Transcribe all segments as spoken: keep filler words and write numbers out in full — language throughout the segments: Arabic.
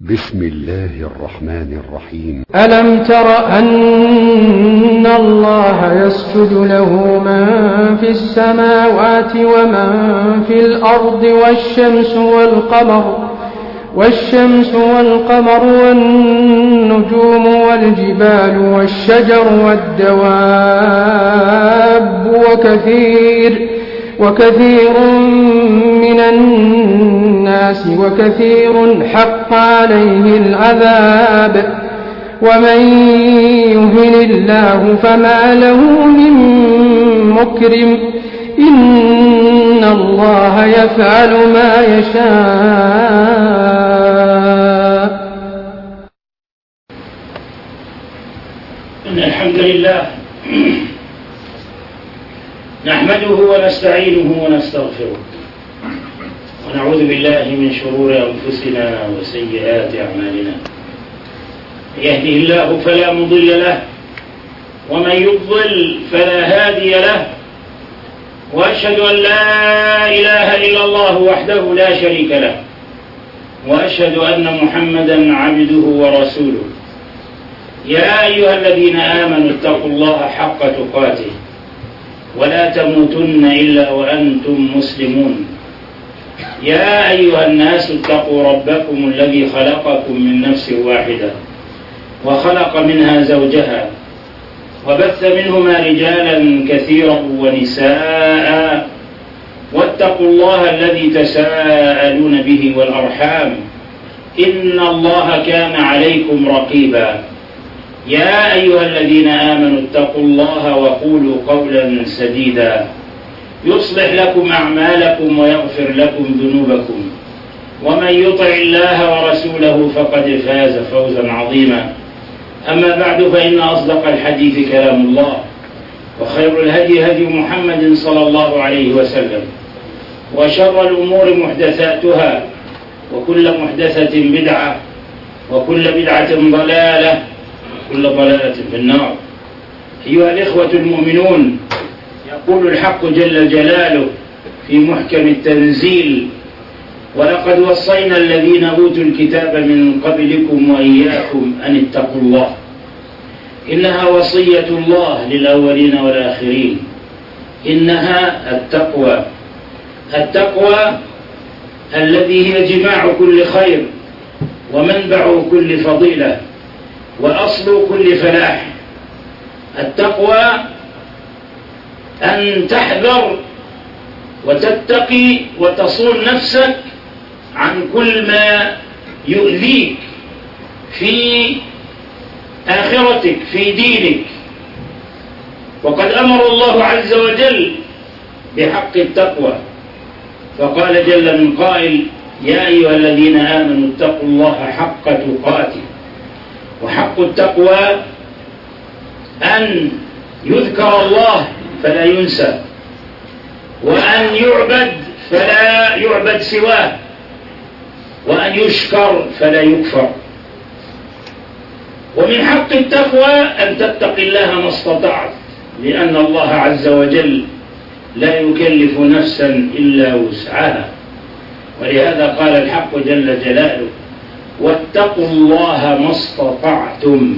بسم الله الرحمن الرحيم. ألم تر أن الله يسجد له من في السماوات ومن في الأرض والشمس والقمر والشمس والقمر والنجوم والجبال والشجر والدواب وكثير وكثير من الناس وكثير حق عليه العذاب ومن يهن الله فما له من مكرم إن الله يفعل ما يشاء. إن الحمد لله نحمده ونستعينه ونستغفره ونعوذ بالله من شرور أنفسنا وسيئات أعمالنا. يهده الله فلا مضل له ومن يضلل فلا هادي له، وأشهد أن لا إله إلا الله وحده لا شريك له، وأشهد أن محمدا عبده ورسوله. يا أيها الذين آمنوا اتقوا الله حق تقاته ولا تموتن إلا وأنتم مسلمون. يا أيها الناس اتقوا ربكم الذي خلقكم من نفس واحدة وخلق منها زوجها وبث منهما رجالا كثيرا ونساء، واتقوا الله الذي تساءلون به والأرحام إن الله كان عليكم رقيبا. يا أيها الذين آمنوا اتقوا الله وقولوا قولا سديدا يصلح لكم أعمالكم ويغفر لكم ذنوبكم، ومن يطع الله ورسوله فقد فاز فوزا عظيما. أما بعد، فإن أصدق الحديث كلام الله، وخير الهدي هدي محمد صلى الله عليه وسلم، وشر الأمور محدثاتها، وكل محدثة بدعة، وكل بدعة ضلالة، كل ضلالة في النار. أيها الإخوة المؤمنون، يقول الحق جل جلاله في محكم التنزيل: ولقد وصينا الذين أوتوا الكتاب من قبلكم وإياكم أن اتقوا الله. إنها وصية الله للأولين والآخرين، إنها التقوى، التقوى الذي هي جماع كل خير ومنبع كل فضيلة وأصل كل فلاح. التقوى أن تحذر وتتقي وتصون نفسك عن كل ما يؤذيك في آخرتك في دينك. وقد أمر الله عز وجل بحق التقوى، فقال جل من قائل: يا أيها الذين آمنوا اتقوا الله حق تقاته. وحق التقوى أن يذكر الله فلا ينسى، وأن يعبد فلا يعبد سواه، وأن يشكر فلا يكفر. ومن حق التقوى أن تتقي الله ما استطعت، لأن الله عز وجل لا يكلف نفسا إلا وسعها. ولهذا قال الحق جل جلاله: واتقوا الله ما استطعتم.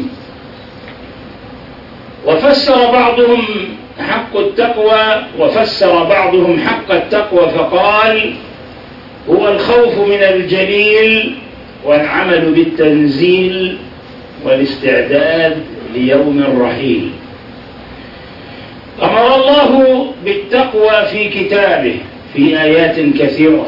وفسر بعضهم حق التقوى وفسر بعضهم حق التقوى فقال: هو الخوف من الجليل والعمل بالتنزيل والاستعداد ليوم الرحيل. أمر الله بالتقوى في كتابه في آيات كثيرة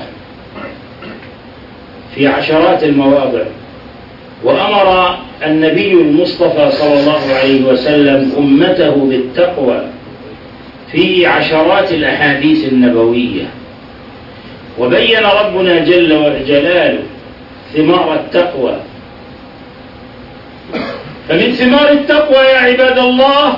في عشرات المواضع، وأمر النبي المصطفى صلى الله عليه وسلم أمته بالتقوى في عشرات الأحاديث النبوية. وبين ربنا جل جلاله ثمار التقوى. فمن ثمار التقوى يا عباد الله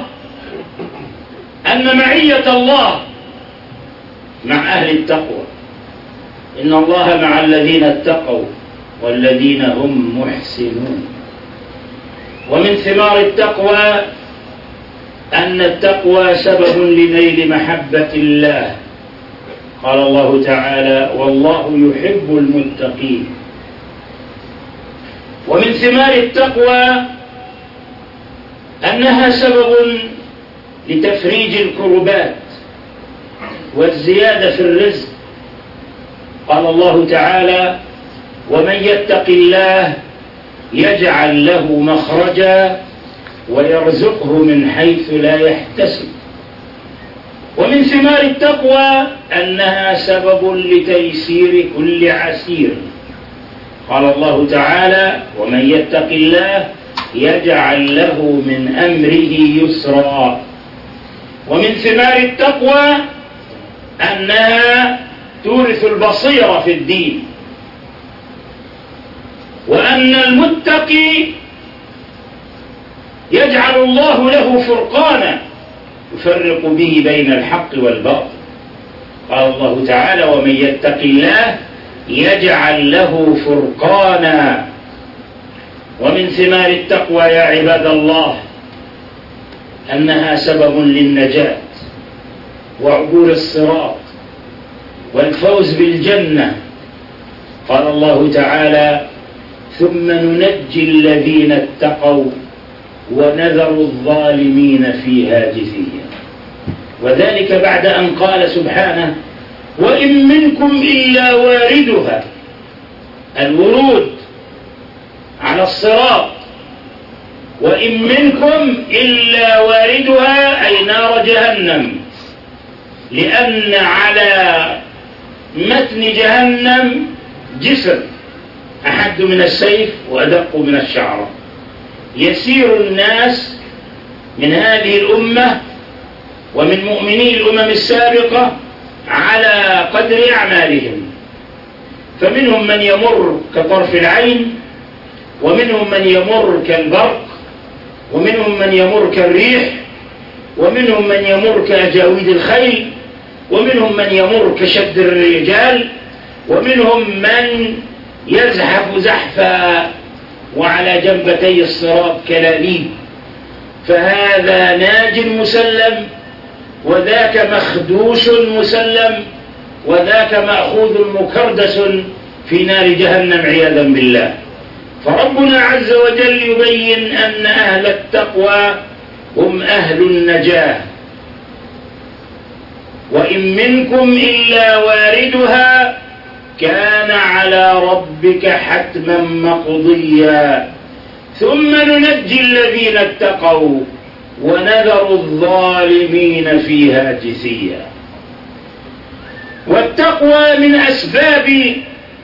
أن معية الله مع أهل التقوى. إن الله مع الذين اتقوا والذين هم محسنون. ومن ثمار التقوى أن التقوى سبب لنيل محبة الله. قال الله تعالى: والله يحب المتقين. ومن ثمار التقوى أنها سبب لتفريج الكربات والزيادة في الرزق. قال الله تعالى: ومن يتق الله يجعل له مخرجا ويرزقه من حيث لا يحتسب. ومن ثمار التقوى أنها سبب لتيسير كل عسير. قال الله تعالى: ومن يتق الله يجعل له من أمره يسرا. ومن ثمار التقوى أنها تورث البصيرة في الدين، وأن المتقي يجعل الله له فرقانا يفرق به بين الحق والباطل. قال الله تعالى: ومن يتق الله يجعل له فرقانا. ومن ثمار التقوى يا عباد الله أنها سبب للنجاة وعبور الصراط والفوز بالجنة. قال الله تعالى: ثم ننجي الذين اتقوا ونذر الظالمين فيها جثيا. وذلك بعد أن قال سبحانه: وإن منكم إلا واردها. الورود على الصراط، وإن منكم إلا واردها أي نار جهنم، لأن على متن جهنم جسر أحد من السيف وأدق من الشعرة. يسير الناس من هذه الأمة ومن مؤمني الأمم السابقة على قدر أعمالهم، فمنهم من يمر كطرف العين، ومنهم من يمر كالبرق، ومنهم من يمر كالريح، ومنهم من يمر كأجاويد الخيل، ومنهم من يمر كشد الرجال، ومنهم من يزحف زحفا وعلى جنبتي الصراط كلاليب. فهذا ناج مسلم، وذاك مخدوش مسلم، وذاك مأخوذ مكردس في نار جهنم عياذا بالله. فربنا عز وجل يبين أن أهل التقوى هم أهل النجاة. وإن منكم إلا واردها كان على ربك حتما مقضيا ثم ننجي الذين اتقوا ونذر الظالمين فيها جثيا. والتقوى من أسباب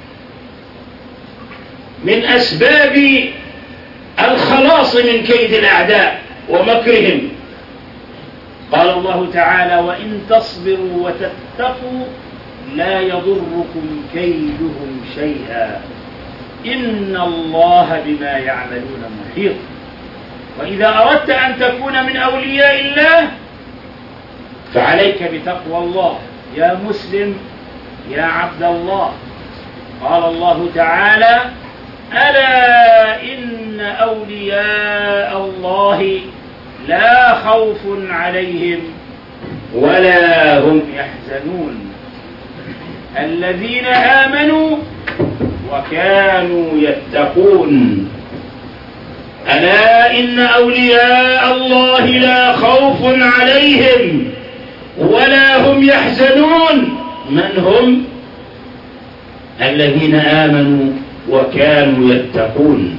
من أسباب الخلاص من كيد الأعداء ومكرهم. قال الله تعالى: وإن تصبروا وتتقوا لا يضركم كيدهم شيئا إن الله بما يعملون محيط. وإذا أردت أن تكون من أولياء الله فعليك بتقوى الله يا مسلم يا عبد الله. قال الله تعالى: ألا إن أولياء الله لا خوف عليهم ولا هم يحزنون الذين آمنوا وكانوا يتقون. ألا إن أولياء الله لا خوف عليهم ولا هم يحزنون. من هم؟ الذين آمنوا وكانوا يتقون.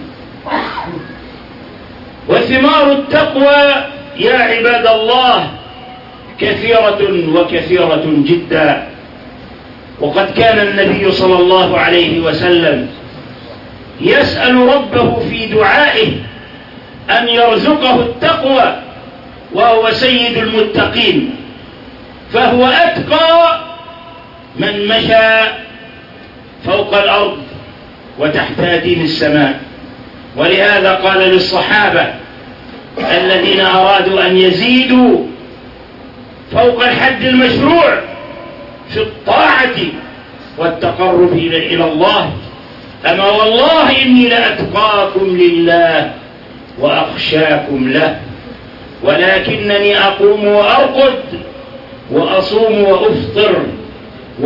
وثمار التقوى يا عباد الله كثيرة وكثيرة جدا. وقد كان النبي صلى الله عليه وسلم يسأل ربه في دعائه أن يرزقه التقوى، وهو سيد المتقين، فهو أتقى من مشى فوق الأرض وتحت أديم السماء. ولهذا قال للصحابة الذين أرادوا أن يزيدوا فوق الحد المشروع في الطاعة والتقرب إلى الله: أما والله إني لأتقاكم لله وأخشاكم له، ولكنني أقوم وأرقد وأصوم وأفطر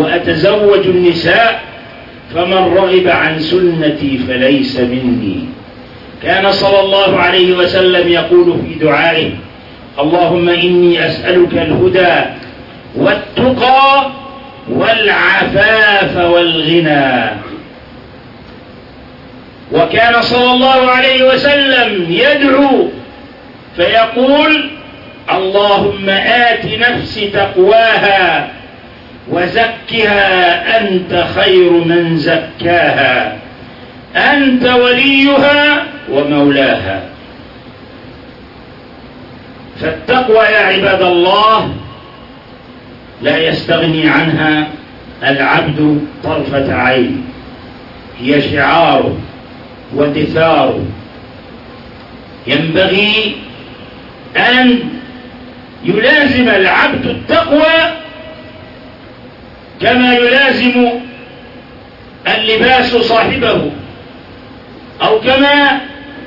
وأتزوج النساء، فمن رغب عن سنتي فليس مني. كان صلى الله عليه وسلم يقول في دعائه: اللهم إني أسألك الهدى والتقى والعفاف والغنى. وكان صلى الله عليه وسلم يدعو فيقول: اللهم آت نفسي تقواها وزكها أنت خير من زكاها أنت وليها ومولاها. فالتقوى يا عباد الله لا يستغني عنها العبد طرفة عين، هي شعاره ودثاره. ينبغي أن يلازم العبد التقوى كما يلازم اللباس صاحبه، أو كما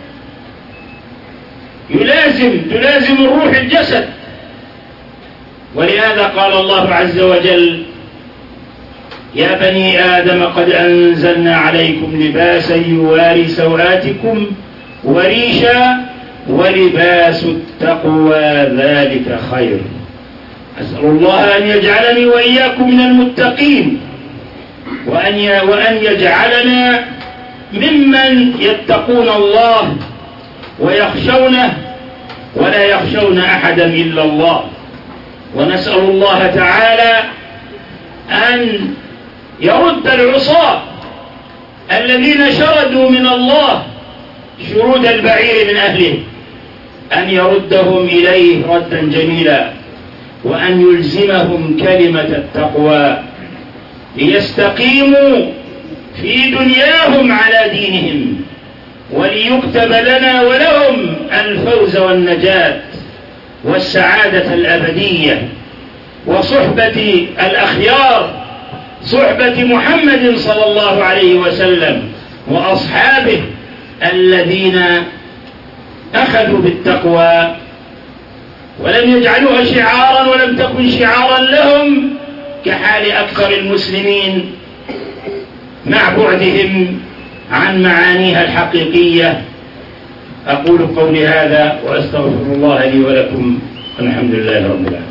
يلازم تلازم الروح الجسد. ولهذا قال الله عز وجل: يا بني آدم قد أنزلنا عليكم لباسا يواري سوآتكم وريشا ولباس التقوى ذلك خير. أسأل الله أن يجعلني وإياكم من المتقين، وأن وأن يجعلنا ممن يتقون الله ويخشونه ولا يخشون أحدا إلا الله. ونسأل الله تعالى أن يرد العصاة الذين شردوا من الله شرود البعير من أهله، أن يردهم إليه ردا جميلا، وأن يلزمهم كلمة التقوى ليستقيموا في دنياهم على دينهم، وليكتب لنا ولهم الفوز والنجاة والسعادة الأبدية وصحبة الأخيار، صحبة محمد صلى الله عليه وسلم وأصحابه الذين أخذوا بالتقوى ولم يجعلوها شعارا ولم تكن شعارا لهم كحال أكثر المسلمين مع بعدهم عن معانيها الحقيقية. أقول قولي هذا وأستغفر الله لي ولكم، الحمد لله رب العالمين.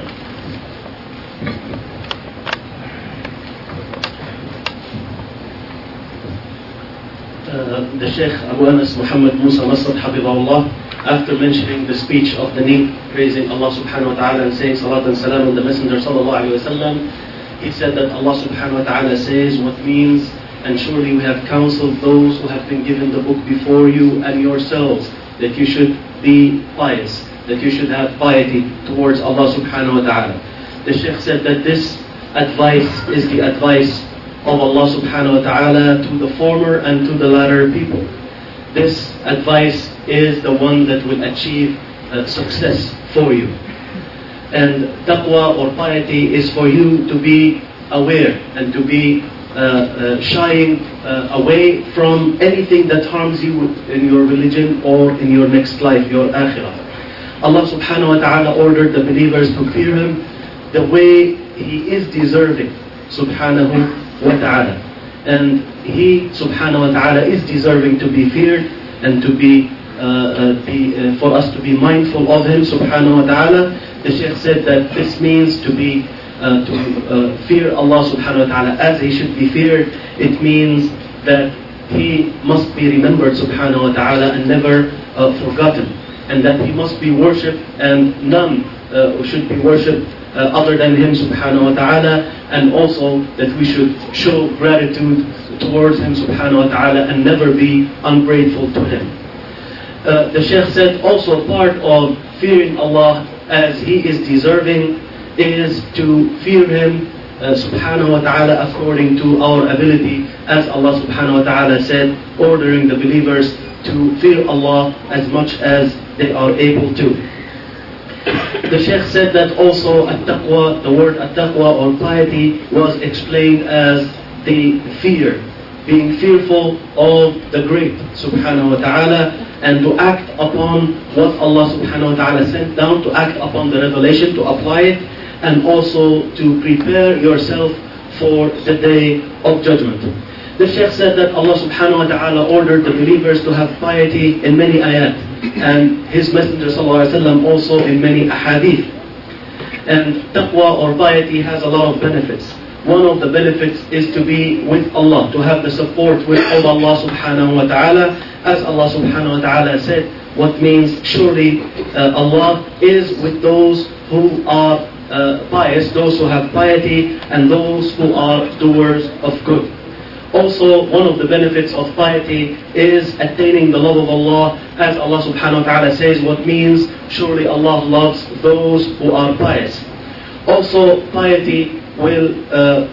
Uh, the Sheikh Abu Anas Muhammad Musa Masad Habibullah, after mentioning the speech of the Nabi, praising Allah subhanahu wa ta'ala and saying salat and salam on the Messenger sallallahu alayhi wa sallam, he said that Allah subhanahu wa ta'ala says what means, and surely we have counseled those who have been given the book before you and yourselves, that you should be pious, that you should have piety towards Allah subhanahu wa ta'ala. The Sheikh said that this advice is the advice of Allah subhanahu wa ta'ala to the former and to the latter people. This advice is the one that will achieve uh, success for you. And taqwa or piety is for you to be aware and to be uh, uh, shying uh, away from anything that harms you in your religion or in your next life, your akhirah. Allah subhanahu wa ta'ala ordered the believers to fear Him the way He is deserving, subhanahu wa ta'ala. And He subhanahu wa ta'ala is deserving to be feared and to be, uh, uh, be uh, for us to be mindful of Him subhanahu wa ta'ala. The Shaykh said that this means to be uh, to uh, fear Allah subhanahu wa ta'ala as He should be feared. It means that He must be remembered subhanahu wa ta'ala and never uh, forgotten, and that He must be worshipped and none uh, should be worshipped Uh, other than Him subhanahu wa ta'ala, and also that we should show gratitude towards Him subhanahu wa ta'ala and never be ungrateful to Him. Uh, the Shaykh said also part of fearing Allah as He is deserving is to fear Him uh, subhanahu wa ta'ala according to our ability, as Allah subhanahu wa ta'ala said, ordering the believers to fear Allah as much as they are able to. The Sheikh said that also at-taqwa, the word at-taqwa or piety was explained as the fear, being fearful of the great subhanahu wa ta'ala, and to act upon what Allah subhanahu wa ta'ala sent down, to act upon the revelation, to apply it, and also to prepare yourself for the day of judgment. The Shaykh said that Allah subhanahu wa ta'ala ordered the believers to have piety in many ayat, and His Messenger sallallahu alaihi wasallam also in many ahadith. And taqwa or piety has a lot of benefits. One of the benefits is to be with Allah, to have the support with Allah subhanahu wa ta'ala. As Allah subhanahu wa ta'ala said, what means surely uh, Allah is with those who are uh, pious, those who have piety, and those who are doers of good. Also, one of the benefits of piety is attaining the love of Allah, as Allah subhanahu wa ta'ala says, what means surely Allah loves those who are pious. Also, piety will, uh,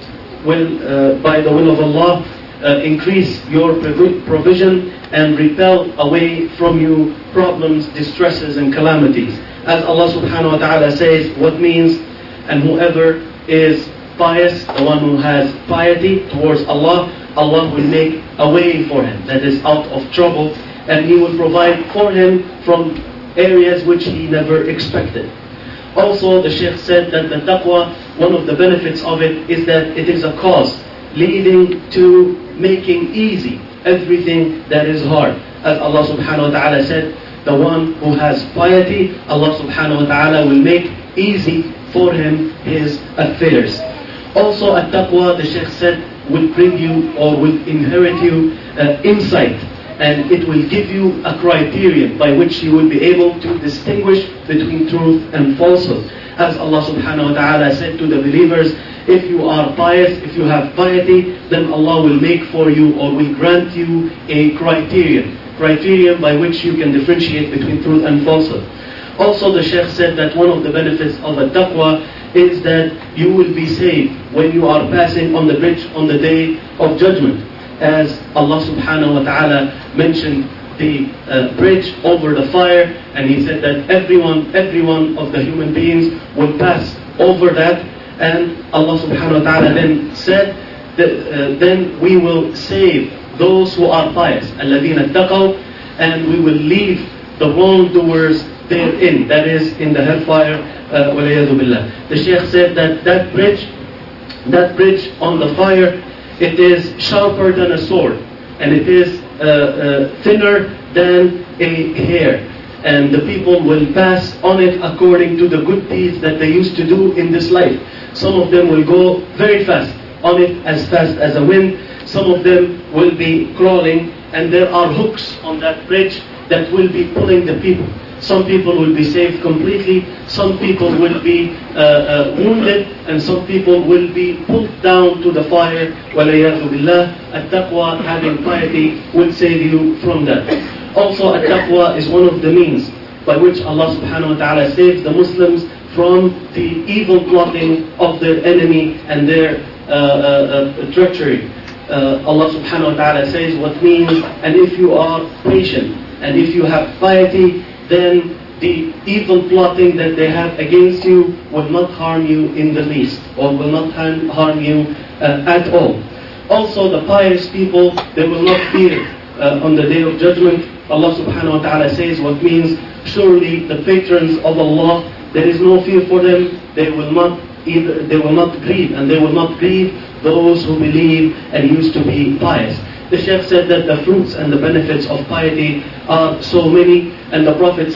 will uh, by the will of Allah, uh, increase your provision and repel away from you problems, distresses and calamities. As Allah subhanahu wa ta'ala says, what means, and whoever is pious, the one who has piety towards Allah, Allah will make a way for him that is out of trouble, and He will provide for him from areas which he never expected. Also, the Shaykh said that the taqwa, one of the benefits of it is that it is a cause leading to making easy everything that is hard. As Allah subhanahu wa ta'ala said, the one who has piety, Allah subhanahu wa ta'ala will make easy for him his affairs. Also, at-taqwa, the Shaykh said, will bring you or will inherit you uh, insight, and it will give you a criterion by which you will be able to distinguish between truth and falsehood. As Allah subhanahu wa ta'ala said to the believers, if you are pious, if you have piety, then Allah will make for you or will grant you a criterion, criterion by which you can differentiate between truth and falsehood. Also, the Shaykh said that one of the benefits of a taqwa is that you will be saved when you are passing on the bridge on the day of judgment. As Allah subhanahu wa ta'ala mentioned the uh, bridge over the fire, and He said that everyone, every one of the human beings will pass over that, and Allah subhanahu wa ta'ala then said that uh, then we will save those who are pious, الَّذِينَ اتَّقَوْا, and we will leave the wrongdoers therein, that is in the hellfire, uh, وَلَيَذُ بِاللَّهِ. The Shaykh said that that bridge, that bridge on the fire, it is sharper than a sword, and it is uh, uh, thinner than a hair, and the people will pass on it according to the good deeds that they used to do in this life. Some of them will go very fast on it, as fast as a wind. Some of them will be crawling, and there are hooks on that bridge that will be pulling the people. Some people will be saved completely, some people will be uh, uh, wounded, and some people will be pulled down to the fire. وَلَيَاذُ بِاللَّهِ. At-taqwa, having piety, will save you from that. Also, at-taqwa is one of the means by which Allah subhanahu wa ta'ala saves the Muslims from the evil plotting of their enemy and their uh, uh, uh, treachery. Uh, Allah subhanahu wa ta'ala says what means, and if you are patient, and if you have piety, then the evil plotting that they have against you will not harm you in the least, or will not harm you uh, at all. Also, the pious people, they will not fear uh, on the day of judgment. Allah subhanahu wa ta'ala says what means, surely the patrons of Allah, there is no fear for them. They will not either, they will not grieve, and they will not grieve those who believe and used to be pious. The Shaykh said that the fruits and the benefits of piety are so many, and the Prophet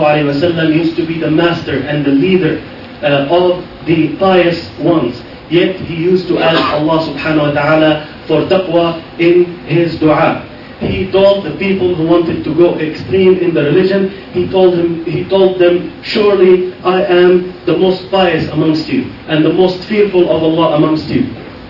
ﷺ used to be the master and the leader uh, of the pious ones. Yet he used to ask Allah subhanahu wa ta'ala for taqwa in his dua. He told the people who wanted to go extreme in the religion, he told him, he told them, surely I am the most pious amongst you and the most fearful of Allah amongst you.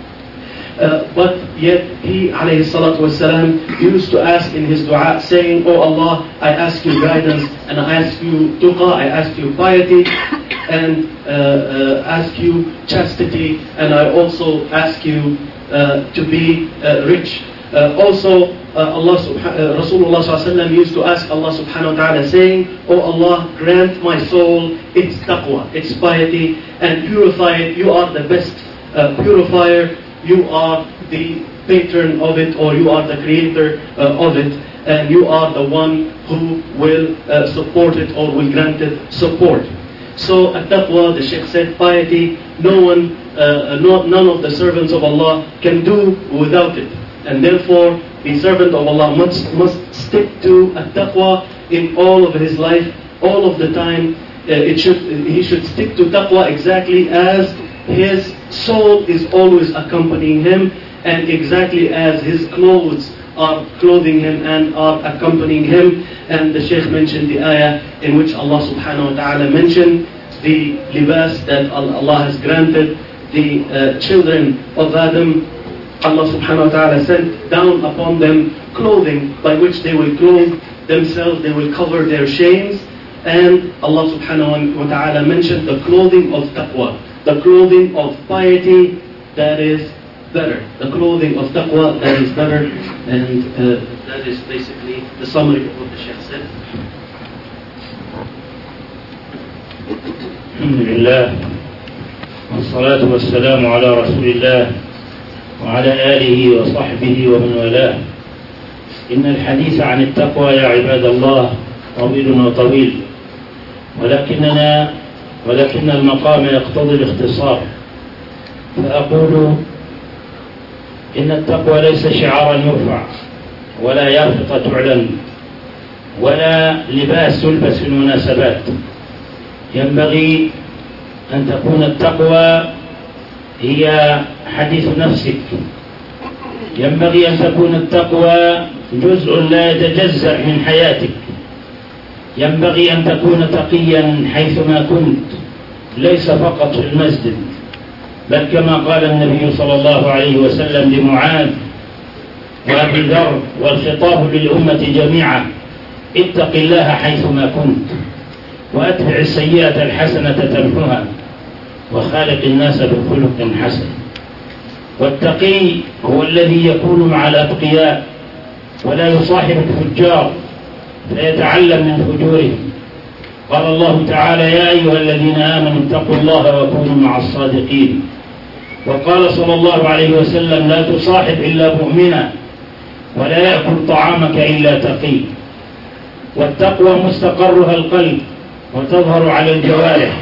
Uh, but yet he alayhi salatu wasalam used to ask in his dua, saying, Oh Allah, I ask you guidance, and I ask you tuqa, I ask you piety, and uh, uh, ask you chastity, and I also ask you uh, to be uh, rich. Uh, also, uh, Allah subha- uh, Rasulullah sallallahu alaihi wasallam used to ask Allah subhanahu wa ta'ala, saying, Oh Allah, grant my soul its taqwa, its piety, and purify it. You are the best uh, purifier. You are the patron of it, or you are the creator uh, of it, and you are the one who will uh, support it or will grant it support. So at-taqwa, the Shaykh said, piety, no one, uh, no, none of the servants of Allah can do without it. And therefore, the servant of Allah must, must stick to at-taqwa in all of his life, all of the time. Uh, it should, he should stick to taqwa exactly as his soul is always accompanying him, and exactly as his clothes are clothing him and are accompanying him. And the Shaykh mentioned the ayah in which Allah subhanahu wa ta'ala mentioned the libas that Allah has granted the uh, children of Adam. Allah subhanahu wa ta'ala sent down upon them clothing by which they will clothe themselves, they will cover their shames. And Allah subhanahu wa ta'ala mentioned the clothing of taqwa, the clothing of piety that is better, the clothing of taqwa that is better. And uh, that is basically the summary of what the Shaykh said. Alhamdulillah, wassalatu wassalamu ala rasulillah wa ala alihi wa sahbihi wa man walah. إن الحديث عن التقوى يا عباد الله طويل وطويل، ولكننا ولكن المقام يقتضي الاختصار، فأقول إن التقوى ليس شعارا يرفع، ولا يافطة تعلن، ولا لباس يلبس في المناسبات. ينبغي أن تكون التقوى هي حديث نفسك، ينبغي أن تكون التقوى جزء لا يتجزأ من حياتك، ينبغي أن تكون تقيا حيثما كنت، ليس فقط في المسجد، بل كما قال النبي صلى الله عليه وسلم لمعاذ وأبي ذر والخطاب للأمة جميعا: اتق الله حيثما كنت، وأتبع السيئة الحسنة تمحها، وخالق الناس بخلق حسن. والتقي هو الذي يكون مع الأتقياء ولا يصاحب الفجار فيتعلم من فجورهم. قال الله تعالى: يا أيها الذين آمنوا اتقوا الله وكونوا مع الصادقين. وقال صلى الله عليه وسلم: لا تصاحب إلا مؤمنا، ولا يأكل طعامك إلا تقي. والتقوى مستقرها القلب وتظهر على الجوارح،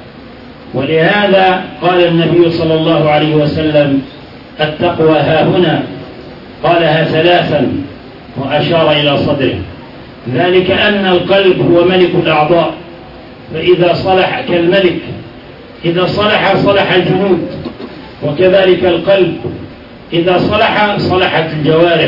ولهذا قال النبي صلى الله عليه وسلم: التقوى ها هنا، قالها ثلاثا وأشار إلى صدره. ذلك أن القلب هو ملك الأعضاء، فإذا صلح كالملك، إذا صلح صلح الجنود، وكذلك القلب إذا صلح صلحت الجوارح.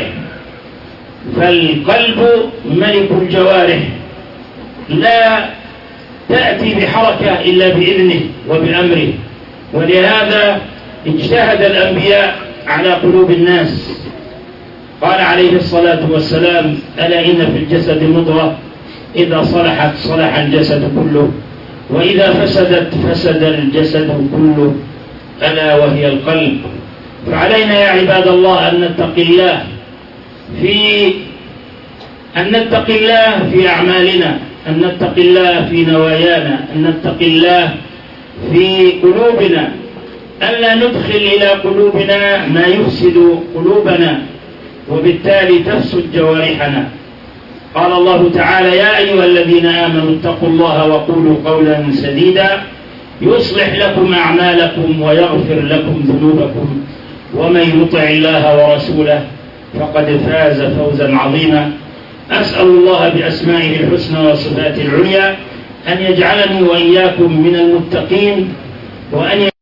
فالقلب ملك الجوارح، لا تأتي بحركة إلا بإذنه وبأمره، ولهذا اجتهد الأنبياء على قلوب الناس. قال عليه الصلاة والسلام: ألا إن في الجسد مضغة إذا صلحت صلح الجسد كله، وإذا فسدت فسد الجسد كله، ألا وهي القلب. فعلينا يا عباد الله أن نتقي الله في أن نتقي الله في أعمالنا، أن نتقي الله في نوايانا، أن نتقي الله في قلوبنا، ألا ندخل إلى قلوبنا ما يفسد قلوبنا، وبالتالي تفسد جوارحنا. قال الله تعالى: يا أيها الذين آمنوا اتقوا الله وقولوا قولا سديدا يصلح لكم أعمالكم ويغفر لكم ذنوبكم، ومن يطع الله ورسوله فقد فاز فوزا عظيما. أسأل الله بأسمائه الحسنى وصفاته العليا أن يجعلني وإياكم من المتقين، وأن